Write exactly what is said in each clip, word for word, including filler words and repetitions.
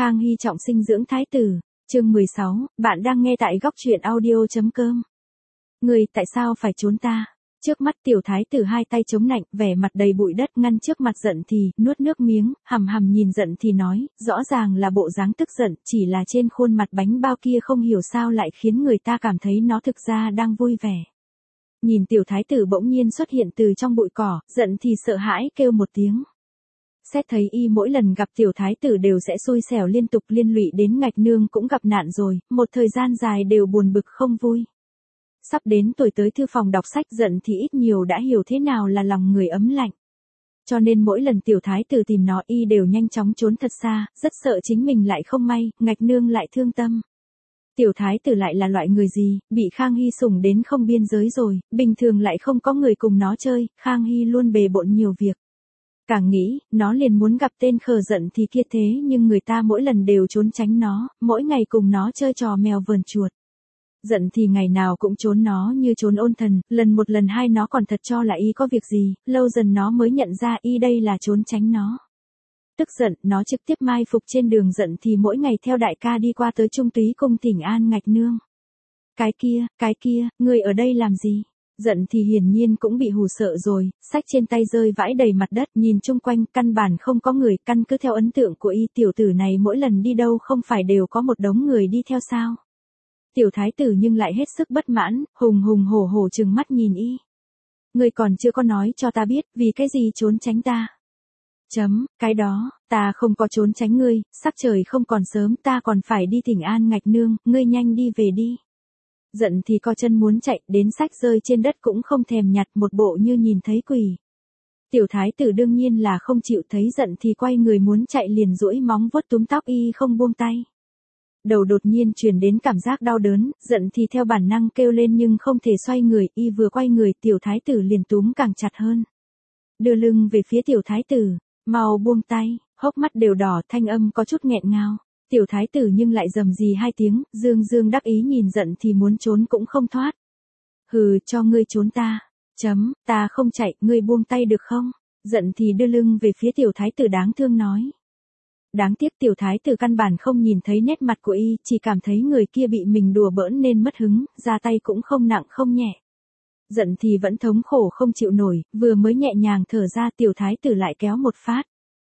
Khang Hy trọng sinh dưỡng thái tử, chương mười sáu, bạn đang nghe tại góc truyện audio.com. Người tại sao phải trốn ta? Trước mắt tiểu thái tử hai tay chống nạnh, vẻ mặt đầy bụi đất ngăn trước mặt Giận Thì, nuốt nước miếng, hầm hầm nhìn Giận Thì nói, rõ ràng là bộ dáng tức giận, chỉ là trên khuôn mặt bánh bao kia không hiểu sao lại khiến người ta cảm thấy nó thực ra đang vui vẻ. Nhìn tiểu thái tử bỗng nhiên xuất hiện từ trong bụi cỏ, Giận Thì sợ hãi kêu một tiếng. Xét thấy y mỗi lần gặp tiểu thái tử đều sẽ xui xẻo liên tục, liên lụy đến Ngạch Nương cũng gặp nạn rồi, một thời gian dài đều buồn bực không vui. Sắp đến tuổi tới thư phòng đọc sách, Giận Thì ít nhiều đã hiểu thế nào là lòng người ấm lạnh. Cho nên mỗi lần tiểu thái tử tìm nó y đều nhanh chóng trốn thật xa, rất sợ chính mình lại không may, Ngạch Nương lại thương tâm. Tiểu thái tử lại là loại người gì, bị Khang Hy sủng đến không biên giới rồi, bình thường lại không có người cùng nó chơi, Khang Hy luôn bề bộn nhiều việc. Càng nghĩ, nó liền muốn gặp tên khờ Giận Thì kia thế nhưng người ta mỗi lần đều trốn tránh nó, mỗi ngày cùng nó chơi trò mèo vờn chuột. Giận Thì ngày nào cũng trốn nó như trốn ôn thần, lần một lần hai nó còn thật cho là y có việc gì, lâu dần nó mới nhận ra y đây là trốn tránh nó. Tức giận, nó trực tiếp mai phục trên đường Giận Thì mỗi ngày theo đại ca đi qua tới Trung Túy cung thỉnh an Ngạch Nương. Cái kia, cái kia, người ở đây làm gì? Giận Thì hiển nhiên cũng bị hù sợ rồi, sách trên tay rơi vãi đầy mặt đất, nhìn chung quanh, căn bản không có người, căn cứ theo ấn tượng của y tiểu tử này mỗi lần đi đâu không phải đều có một đống người đi theo sao. Tiểu thái tử nhưng lại hết sức bất mãn, hùng hùng hổ hổ trừng mắt nhìn y. Ngươi còn chưa có nói cho ta biết, vì cái gì trốn tránh ta. Chấm, cái đó, ta không có trốn tránh ngươi, sắc trời không còn sớm, ta còn phải đi thỉnh an Ngạch Nương, ngươi nhanh đi về đi. Giận Thì co chân muốn chạy, đến sách rơi trên đất cũng không thèm nhặt, một bộ như nhìn thấy quỷ. Tiểu thái tử đương nhiên là không chịu, thấy Giận Thì quay người muốn chạy liền duỗi móng vuốt túm tóc y không buông tay. Đầu đột nhiên truyền đến cảm giác đau đớn, Giận Thì theo bản năng kêu lên nhưng không thể xoay người, y vừa quay người tiểu thái tử liền túm càng chặt hơn. Đưa lưng về phía tiểu thái tử, mau buông tay, hốc mắt đều đỏ, thanh âm có chút nghẹn ngào. Tiểu thái tử nhưng lại rầm rì hai tiếng, dương dương đắc ý nhìn Giận Thì muốn trốn cũng không thoát. Hừ, cho ngươi trốn ta. Chấm, ta không chạy, ngươi buông tay được không? Giận Thì đưa lưng về phía tiểu thái tử đáng thương nói. Đáng tiếc tiểu thái tử căn bản không nhìn thấy nét mặt của y, chỉ cảm thấy người kia bị mình đùa bỡn nên mất hứng, ra tay cũng không nặng không nhẹ. Giận Thì vẫn thống khổ không chịu nổi, vừa mới nhẹ nhàng thở ra tiểu thái tử lại kéo một phát.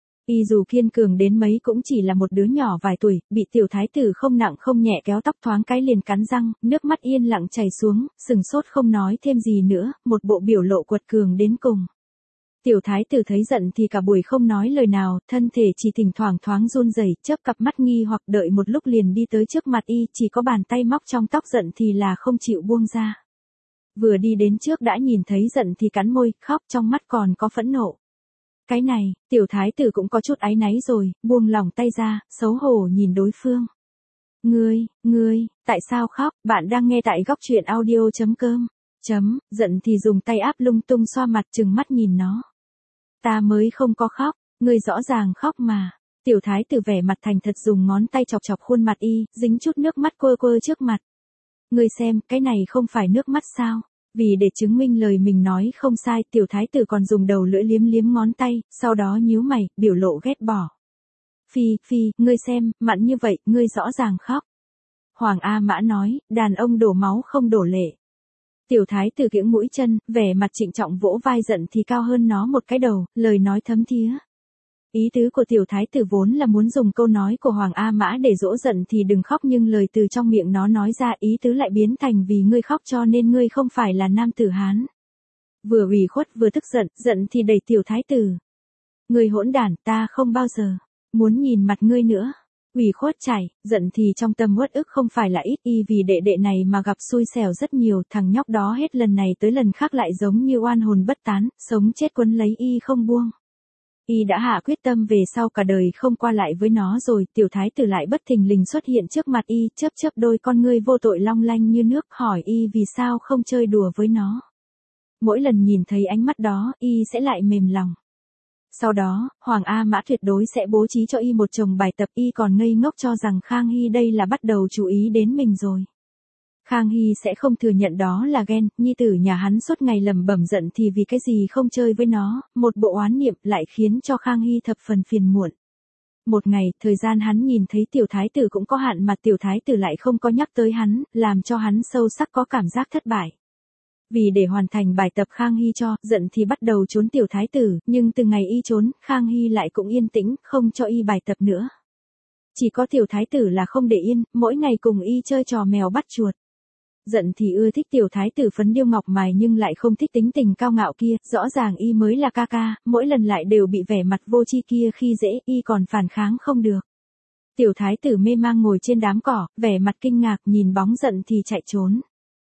Y dù kiên cường đến mấy cũng chỉ là một đứa nhỏ vài tuổi, bị tiểu thái tử không nặng không nhẹ kéo tóc thoáng cái liền cắn răng, nước mắt yên lặng chảy xuống, sừng sốt không nói thêm gì nữa, một bộ biểu lộ quật cường đến cùng. Tiểu thái tử thấy Giận Thì cả buổi không nói lời nào, thân thể chỉ thỉnh thoảng thoáng run rẩy, chớp cặp mắt nghi hoặc, đợi một lúc liền đi tới trước mặt y, chỉ có bàn tay móc trong tóc Giận Thì là không chịu buông ra. Vừa đi đến trước đã nhìn thấy Giận Thì cắn môi, khóc, trong mắt còn có phẫn nộ. Cái này, tiểu thái tử cũng có chút áy náy rồi, buông lỏng tay ra, xấu hổ nhìn đối phương. Ngươi, ngươi, tại sao khóc? Bạn đang nghe tại góc truyện audio.com. Chấm, Giận Thì dùng tay áp lung tung xoa mặt, trừng mắt nhìn nó. Ta mới không có khóc, ngươi rõ ràng khóc mà. Tiểu thái tử vẻ mặt thành thật dùng ngón tay chọc chọc khuôn mặt y, dính chút nước mắt quơ quơ trước mặt. Ngươi xem, cái này không phải nước mắt sao? Vì để chứng minh lời mình nói không sai, tiểu thái tử còn dùng đầu lưỡi liếm liếm ngón tay, sau đó nhíu mày, biểu lộ ghét bỏ. Phi, phi, ngươi xem, mặn như vậy, ngươi rõ ràng khóc. Hoàng A Mã nói, đàn ông đổ máu không đổ lệ. Tiểu thái tử kiễng mũi chân, vẻ mặt trịnh trọng vỗ vai Giận Thì cao hơn nó một cái đầu, lời nói thấm thía. Ý tứ của tiểu thái tử vốn là muốn dùng câu nói của Hoàng A Mã để dỗ Giận Thì đừng khóc, nhưng lời từ trong miệng nó nói ra ý tứ lại biến thành vì ngươi khóc cho nên ngươi không phải là nam tử Hán. Vừa ủy khuất vừa tức giận, Giận Thì đẩy tiểu thái tử. Ngươi hỗn đản, ta không bao giờ muốn nhìn mặt ngươi nữa. Ủy khuất chảy, Giận Thì trong tâm uất ức không phải là ít, y vì đệ đệ này mà gặp xui xẻo rất nhiều, thằng nhóc đó hết lần này tới lần khác lại giống như oan hồn bất tán, sống chết quấn lấy y không buông. Y đã hạ quyết tâm về sau cả đời không qua lại với nó rồi, tiểu thái tử lại bất thình lình xuất hiện trước mặt y, chớp chớp đôi con ngươi vô tội long lanh như nước, hỏi y vì sao không chơi đùa với nó. Mỗi lần nhìn thấy ánh mắt đó, y sẽ lại mềm lòng. Sau đó, Hoàng A Mã tuyệt đối sẽ bố trí cho y một chồng bài tập, y còn ngây ngốc cho rằng Khang Hy đây là bắt đầu chú ý đến mình rồi. Khang Hy sẽ không thừa nhận đó là ghen, nhi tử nhà hắn suốt ngày lẩm bẩm Giận Thì vì cái gì không chơi với nó, một bộ oán niệm lại khiến cho Khang Hy thập phần phiền muộn. Một ngày, thời gian hắn nhìn thấy tiểu thái tử cũng có hạn mà tiểu thái tử lại không có nhắc tới hắn, làm cho hắn sâu sắc có cảm giác thất bại. Vì để hoàn thành bài tập Khang Hy cho, giận thì bắt đầu trốn tiểu thái tử, nhưng từ ngày y trốn, Khang Hy lại cũng yên tĩnh, không cho y bài tập nữa. Chỉ có tiểu thái tử là không để yên, mỗi ngày cùng y chơi trò mèo bắt chuột. Giận thì ưa thích tiểu thái tử phấn điêu ngọc mài nhưng lại không thích tính tình cao ngạo kia, rõ ràng y mới là ca ca, mỗi lần lại đều bị vẻ mặt vô tri kia khi dễ, y còn phản kháng không được. Tiểu thái tử mê mang ngồi trên đám cỏ, vẻ mặt kinh ngạc nhìn bóng giận thì chạy trốn.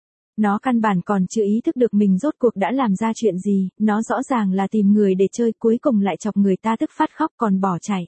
Nó căn bản còn chưa ý thức được mình rốt cuộc đã làm ra chuyện gì, nó rõ ràng là tìm người để chơi cuối cùng lại chọc người ta tức phát khóc còn bỏ chạy.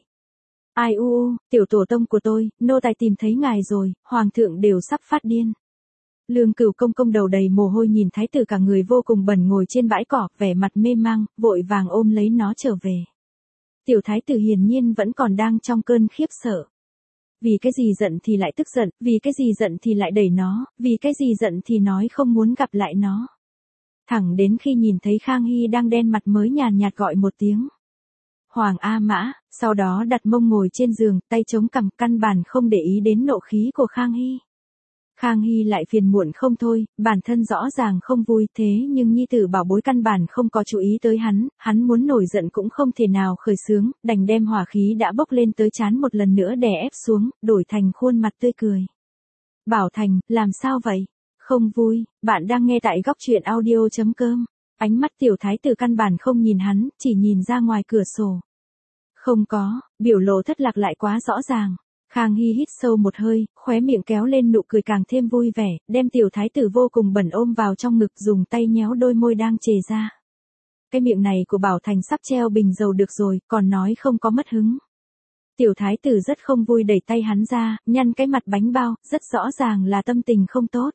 Ai u u, tiểu tổ tông của tôi, nô tài tìm thấy ngài rồi, hoàng thượng đều sắp phát điên. Lương Cửu công công đầu đầy mồ hôi nhìn thái tử cả người vô cùng bẩn ngồi trên bãi cỏ, vẻ mặt mê mang, vội vàng ôm lấy nó trở về. Tiểu thái tử hiển nhiên vẫn còn đang trong cơn khiếp sợ. Vì cái gì giận thì lại tức giận, vì cái gì giận thì lại đẩy nó, vì cái gì giận thì nói không muốn gặp lại nó. Thẳng đến khi nhìn thấy Khang Hy đang đen mặt mới nhàn nhạt gọi một tiếng. Hoàng A Mã, sau đó đặt mông ngồi trên giường, tay chống cằm, căn bản không để ý đến nộ khí của Khang Hy. Khang Hy lại phiền muộn không thôi, bản thân rõ ràng không vui thế nhưng nhi tử bảo bối căn bản không có chú ý tới hắn, hắn muốn nổi giận cũng không thể nào khởi xướng, đành đem hỏa khí đã bốc lên tới trán một lần nữa đè ép xuống, đổi thành khuôn mặt tươi cười. Bảo Thành, làm sao vậy? Không vui, bạn đang nghe tại góc truyện audio chấm com. Ánh mắt tiểu thái tử căn bản không nhìn hắn, chỉ nhìn ra ngoài cửa sổ. Không có, biểu lộ thất lạc lại quá rõ ràng. Khang Hy hít sâu một hơi, khóe miệng kéo lên nụ cười càng thêm vui vẻ, đem tiểu thái tử vô cùng bẩn ôm vào trong ngực dùng tay nhéo đôi môi đang chề ra. Cái miệng này của Bảo Thành sắp treo bình dầu được rồi, còn nói không có mất hứng. Tiểu thái tử rất không vui đẩy tay hắn ra, nhăn cái mặt bánh bao, rất rõ ràng là tâm tình không tốt.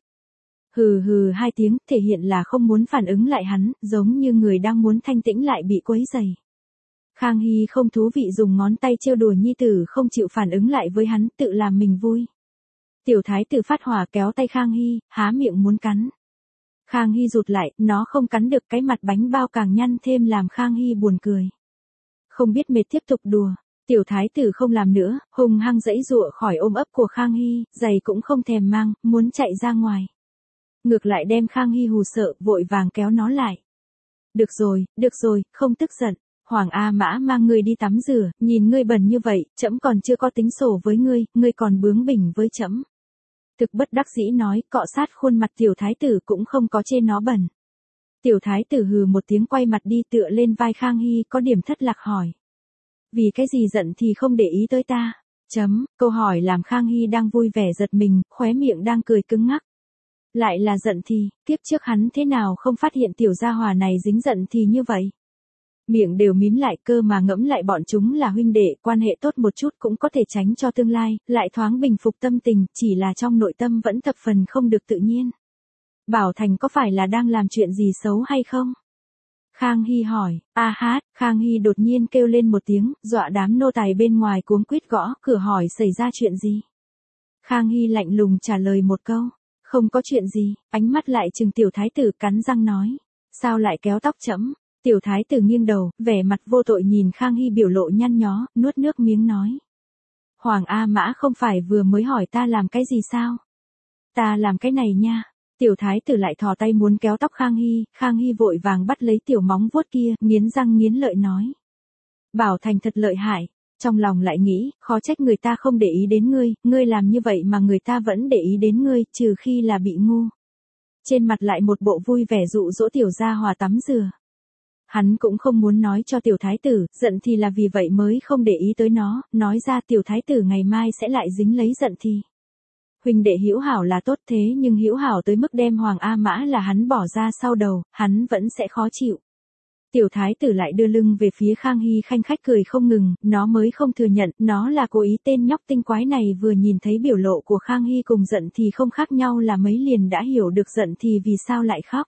Hừ hừ hai tiếng, thể hiện là không muốn phản ứng lại hắn, giống như người đang muốn thanh tĩnh lại bị quấy rầy. Khang Hy không thú vị dùng ngón tay trêu đùa nhi tử không chịu phản ứng lại với hắn, tự làm mình vui. Tiểu thái tử phát hỏa kéo tay Khang Hy, há miệng muốn cắn. Khang Hy rụt lại, nó không cắn được, cái mặt bánh bao càng nhăn thêm làm Khang Hy buồn cười. Không biết mệt tiếp tục đùa, tiểu thái tử không làm nữa, hung hăng giãy giụa khỏi ôm ấp của Khang Hy, giày cũng không thèm mang, muốn chạy ra ngoài. Ngược lại đem Khang Hy hù sợ, vội vàng kéo nó lại. Được rồi, được rồi, không tức giận. Hoàng A Mã mang ngươi đi tắm rửa, nhìn ngươi bẩn như vậy, trẫm còn chưa có tính sổ với ngươi, ngươi còn bướng bỉnh với trẫm. Thực bất đắc dĩ nói, cọ sát khuôn mặt tiểu thái tử cũng không có chê nó bẩn. Tiểu thái tử hừ một tiếng quay mặt đi tựa lên vai Khang Hy, có điểm thất lạc hỏi. Vì cái gì giận thì không để ý tới ta? Chấm, câu hỏi làm Khang Hy đang vui vẻ giật mình, khóe miệng đang cười cứng ngắc. Lại là giận thì, kiếp trước hắn thế nào không phát hiện tiểu gia hòa này dính giận thì như vậy? Miệng đều mím lại, cơ mà ngẫm lại bọn chúng là huynh đệ, quan hệ tốt một chút cũng có thể tránh cho tương lai, lại thoáng bình phục tâm tình, chỉ là trong nội tâm vẫn thập phần không được tự nhiên. Bảo Thành có phải là đang làm chuyện gì xấu hay không? Khang Hy hỏi. A hát, Khang Hy đột nhiên kêu lên một tiếng, dọa đám nô tài bên ngoài cuống quýt gõ cửa hỏi xảy ra chuyện gì. Khang Hy lạnh lùng trả lời một câu. Không có chuyện gì, ánh mắt lại trừng tiểu thái tử cắn răng nói. Sao lại kéo tóc trẫm? Tiểu thái tử nghiêng đầu, vẻ mặt vô tội nhìn Khang Hy biểu lộ nhăn nhó, nuốt nước miếng nói. Hoàng A Mã không phải vừa mới hỏi ta làm cái gì sao? Ta làm cái này nha. Tiểu thái tử lại thò tay muốn kéo tóc Khang Hy, Khang Hy vội vàng bắt lấy tiểu móng vuốt kia, nghiến răng nghiến lợi nói. Bảo Thành thật lợi hại. Trong lòng lại nghĩ, khó trách người ta không để ý đến ngươi, ngươi làm như vậy mà người ta vẫn để ý đến ngươi, trừ khi là bị ngu. Trên mặt lại một bộ vui vẻ dụ dỗ tiểu gia hòa tắm rửa. Hắn cũng không muốn nói cho tiểu thái tử, giận thì là vì vậy mới không để ý tới nó, nói ra tiểu thái tử ngày mai sẽ lại dính lấy giận thì. Huynh đệ hữu hảo là tốt thế nhưng hữu hảo tới mức đem Hoàng A Mã là hắn bỏ ra sau đầu, hắn vẫn sẽ khó chịu. Tiểu thái tử lại đưa lưng về phía Khang Hy khanh khách cười không ngừng, nó mới không thừa nhận, nó là cố ý tên nhóc tinh quái này vừa nhìn thấy biểu lộ của Khang Hy cùng giận thì không khác nhau là mấy liền đã hiểu được giận thì vì sao lại khóc.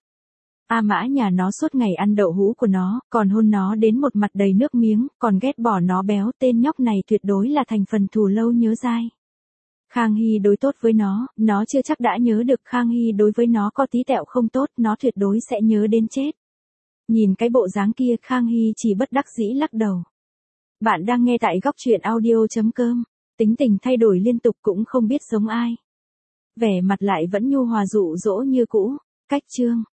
A Mã nhà nó suốt ngày ăn đậu hũ của nó, còn hôn nó đến một mặt đầy nước miếng, còn ghét bỏ nó béo, tên nhóc này tuyệt đối là thành phần thù lâu nhớ dai. Khang Hy đối tốt với nó, nó chưa chắc đã nhớ được Khang Hy đối với nó có tí tẹo không tốt, nó tuyệt đối sẽ nhớ đến chết. Nhìn cái bộ dáng kia Khang Hy chỉ bất đắc dĩ lắc đầu. Bạn đang nghe tại góc truyện audio chấm com. Tính tình thay đổi liên tục cũng không biết giống ai. Vẻ mặt lại vẫn nhu hòa dụ dỗ như cũ. Cách chương.